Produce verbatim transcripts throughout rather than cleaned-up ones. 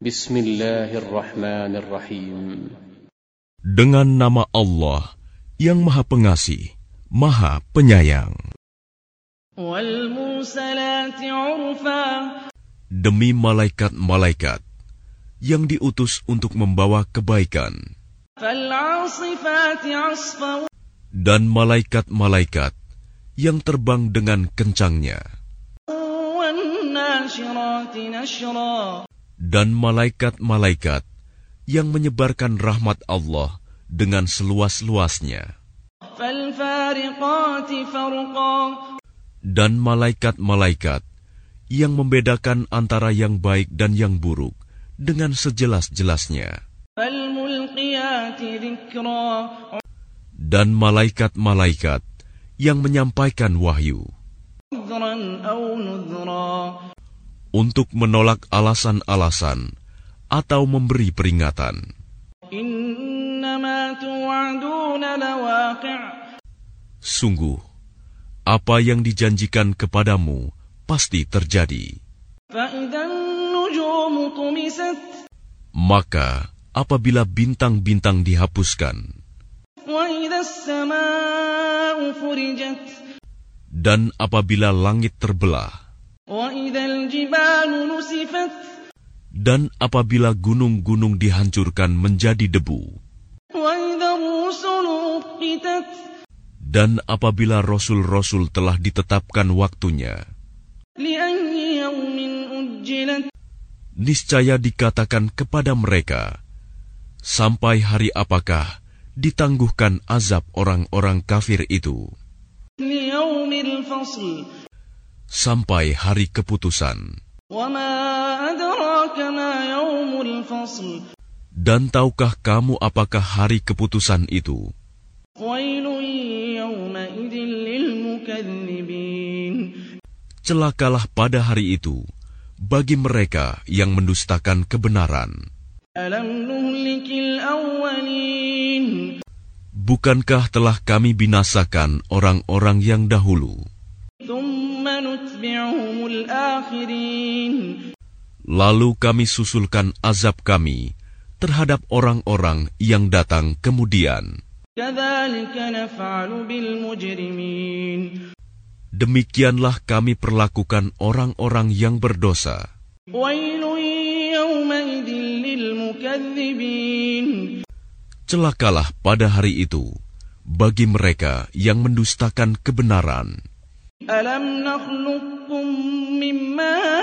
Bismillahirrahmanirrahim. Dengan nama Allah yang Maha Pengasih, Maha Penyayang. Wal-mursalati 'urfa. Demi malaikat-malaikat yang diutus untuk membawa kebaikan. Fal-'asifati 'asfa. Dan malaikat-malaikat yang terbang dengan kencangnya. Wan-nashirati nashra. Dan malaikat-malaikat yang menyebarkan rahmat Allah dengan seluas-luasnya. Fal-fariqati farqa. Dan malaikat-malaikat yang membedakan antara yang baik dan yang buruk dengan sejelas-jelasnya. Fal-mulqiyati dzikra. Dan malaikat-malaikat yang menyampaikan wahyu. Udhran aw nudhra. Untuk menolak alasan-alasan atau memberi peringatan. Innama tu'aduna lawaqi'. Sungguh, apa yang dijanjikan kepadamu pasti terjadi. Fa'idzan nujumu tumisat. Maka, apabila bintang-bintang dihapuskan. Wa idzas samaa'u furijat. Dan apabila langit terbelah. Wa idzal jibalu nusifat. Dan apabila gunung-gunung dihancurkan menjadi debu. Wa idzar rusulu uqitat. Dan apabila rasul-rasul telah ditetapkan waktunya. Li ayyi yawmin ujjilat. Niscaya dikatakan kepada mereka, sampai hari apakah ditangguhkan azab orang-orang kafir itu? Li yawmil fasl. Sampai hari keputusan. Wa ma adraka ma yawmul fasl. Dan tahukah kamu apakah hari keputusan itu? Wailun yawma idzin lil mukadzibin. Celakalah pada hari itu bagi mereka yang mendustakan kebenaran. Alam nuhlikil awwalin. Bukankah telah kami binasakan orang-orang yang dahulu? Thumma nutbi'uhumul akhirin. Lalu kami susulkan azab kami terhadap orang-orang yang datang kemudian. Kadzalika naf'alu bil mujrimin. Demikianlah kami perlakukan orang-orang yang berdosa. Wailun yawma idzin lil mukadzibin. Celakalah pada hari itu bagi mereka yang mendustakan kebenaran. Alam nakhluqkum min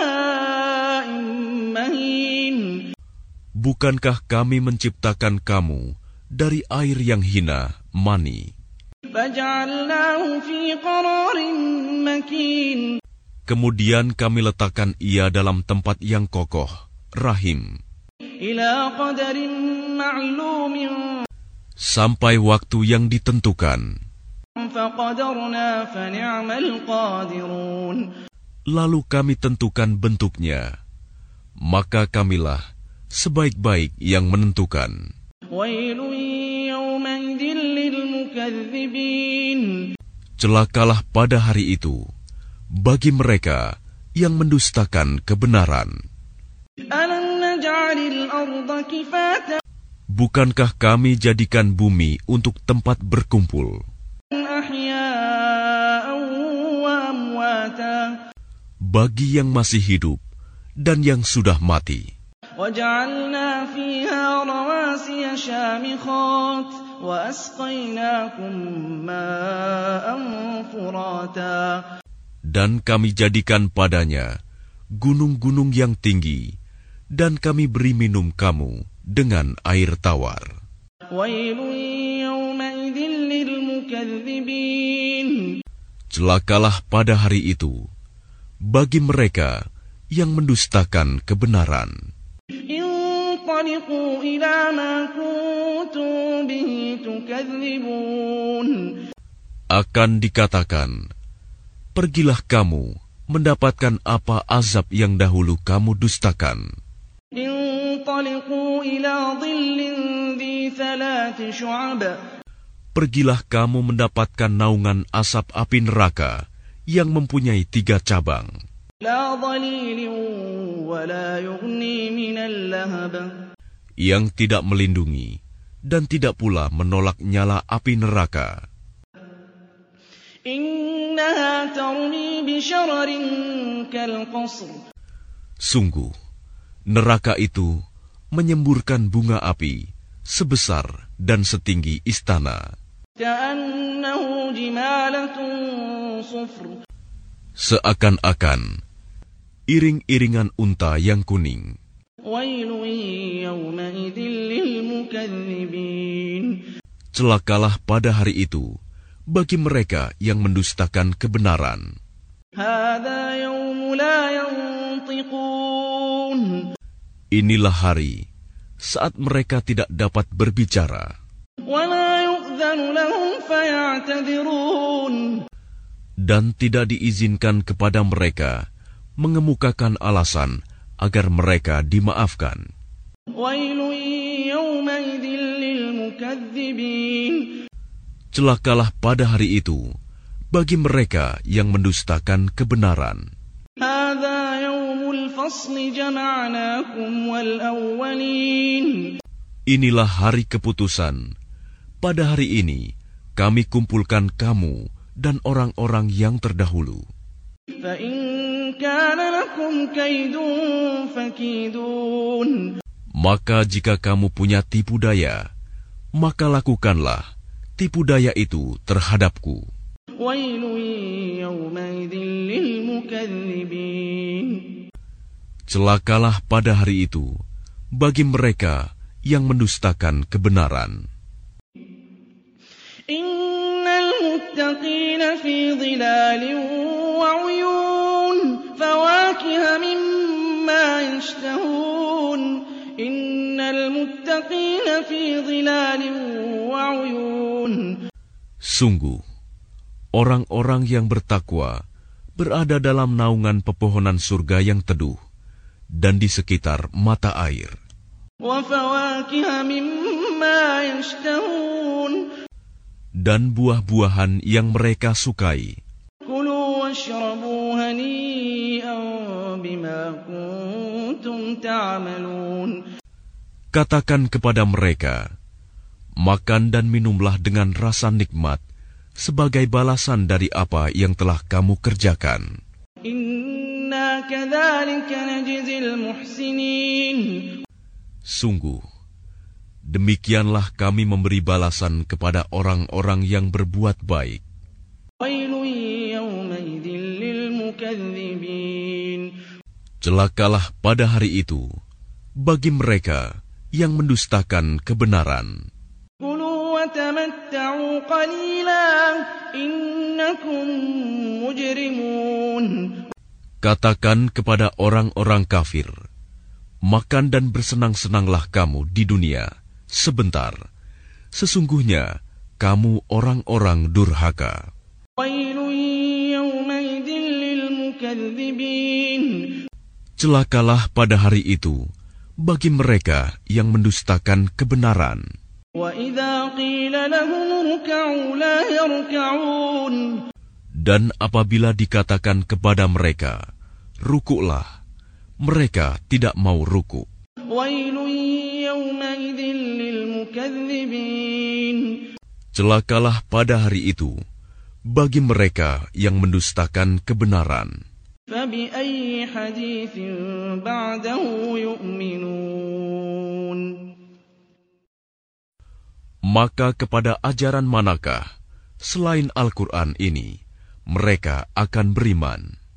ma'in mahin. Bukankah kami menciptakan kamu dari air yang hina, mani? Faja'alnahu fi qararin makin. Kemudian kami letakkan ia dalam tempat yang kokoh, rahim. Ila qadarin ma'lumin. Sampai waktu yang ditentukan. Faqadarna fa ni'mal qadirun. Lalu kami tentukan bentuknya. Maka kamilah sebaik-baik yang menentukan. Wailun yawma idzin lil mukadzibin. Celakalah pada hari itu bagi mereka yang mendustakan kebenaran. Alam naj'alil arda kifatan. Bukankah kami jadikan bumi untuk tempat berkumpul? Ahya'an wa amwata. Bagi yang masih hidup dan yang sudah mati. وَجَعَلْنَا فِيهَا رَوَاسِيَ شَامِخَاتٍ وَأَسْقَيْنَاكُم مَّاءً فُرَاتًا. Dan kami jadikan padanya gunung-gunung yang tinggi, dan kami beri minum kamu dengan air tawar. وَيْلٌ يَوْمَئِذٍ لِّلْمُكَذِّبِينَ. Celakalah pada hari itu bagi mereka yang mendustakan kebenaran. انطلقوا إلى ما كنتم به تكذبون. Akan dikatakan, pergilah kamu mendapatkan apa azab yang dahulu kamu dustakan. انطلقوا إلى ظل ذي ثلاث شعب. Pergilah kamu mendapatkan naungan asap api neraka yang mempunyai tiga cabang. لَا ظَلِيلٍ وَلَا يُغْنِي مِنَ اللَّهَبِ yang tidak melindungi dan tidak pula menolak nyala api neraka. إِنَّهَا تَرْمِي بِشَرَرٍ كَالْقَصْرِ Sungguh, neraka itu menyemburkan bunga api sebesar dan setinggi istana. كَأَنَّهُ جِمَالَتٌ صُفْرٌ Seakan-akan iring-iringan unta yang kuning. وَيْلٌ يَوْمَئِذٍ لِّلْمُكَذِّبِينَ Celakalah pada hari itu bagi mereka yang mendustakan kebenaran. هَٰذَا يَوْمُ لَا يَنطِقُونَ Inilah hari saat mereka tidak dapat berbicara. وَلَا يُؤْذَنُ لَهُمْ فَيَعْتَذِرُونَ Dan tidak diizinkan kepada mereka mengemukakan alasan agar mereka dimaafkan. وَيْلٌ يَوْمَئِذٍ لِّلْمُكَذِّبِينَ Celakalah pada hari itu bagi mereka yang mendustakan kebenaran. هَٰذَا يَوْمُ الْفَصْلِ جَمَعْنَاكُمْ وَالْأَوَّلِينَ Inilah hari keputusan. Pada hari ini kami kumpulkan kamu dan orang-orang yang terdahulu. فَإِن كَانَ لَكُمْ كَيْدٌ فَكِيدُونِ Maka jika kamu punya tipu daya, maka lakukanlah tipu daya itu terhadapku. وَيْلٌ يَوْمَئِذٍ لِّلْمُكَذِّبِينَ Celakalah pada hari itu bagi mereka yang mendustakan kebenaran. إِنَّ الْمُتَّقِينَ فِي ظِلَالٍ وَعُيُونٍ فَوَاكِهَ مِمَّا يَشْتَهُونَ إِنَّ الْمُتَّقِينَ فِي ظِلَالٍ وَعُيُونٍ Sungguh, orang-orang yang bertakwa berada dalam naungan pepohonan surga yang teduh dan di sekitar mata air. وَفَوَاكِهَ مِمَّا يَشْتَهُونَ Dan buah-buahan yang mereka sukai. كُلُوا وَاشْرَبُوا هَنِيئًا بِمَا كُنتُمْ تَعْمَلُونَ Katakan kepada mereka, makan dan minumlah dengan rasa nikmat sebagai balasan dari apa yang telah kamu kerjakan. إِنَّا كَذَلِكَ نَجْزِي الْمُحْسِنِينَ Sungguh, demikianlah kami memberi balasan kepada orang-orang yang berbuat baik. وَيْلٌ يَوْمَئِذٍ لِّلْمُكَذِّبِينَ Celakalah pada hari itu bagi mereka yang mendustakan kebenaran. كُلُوا وَتَمَتَّعُوا قَلِيلًا إِنَّكُم مُّجْرِمُونَ Katakan kepada orang-orang kafir, makan dan bersenang-senanglah kamu di dunia sebentar. Sesungguhnya kamu orang-orang durhaka. وَيْلٌ يَوْمَئِذٍ لِّلْمُكَذِّبِينَ Celakalah pada hari itu bagi mereka yang mendustakan kebenaran. وَإِذَا قِيلَ لَهُمُ ارْكَعُوا لَا يَرْكَعُونَ Dan apabila dikatakan kepada mereka, rukuklah, mereka tidak mau rukuk. وَيْلٌ يَوْمَئِذٍ لِّلْمُكَذِّبِينَ Celakalah pada hari itu bagi mereka yang mendustakan kebenaran. فَبِأَيِّ حَدِيثٍ بَعْدَهُ يُؤْمِنُونَ Maka kepada ajaran manakah selain Al-Quran ini mereka akan beriman?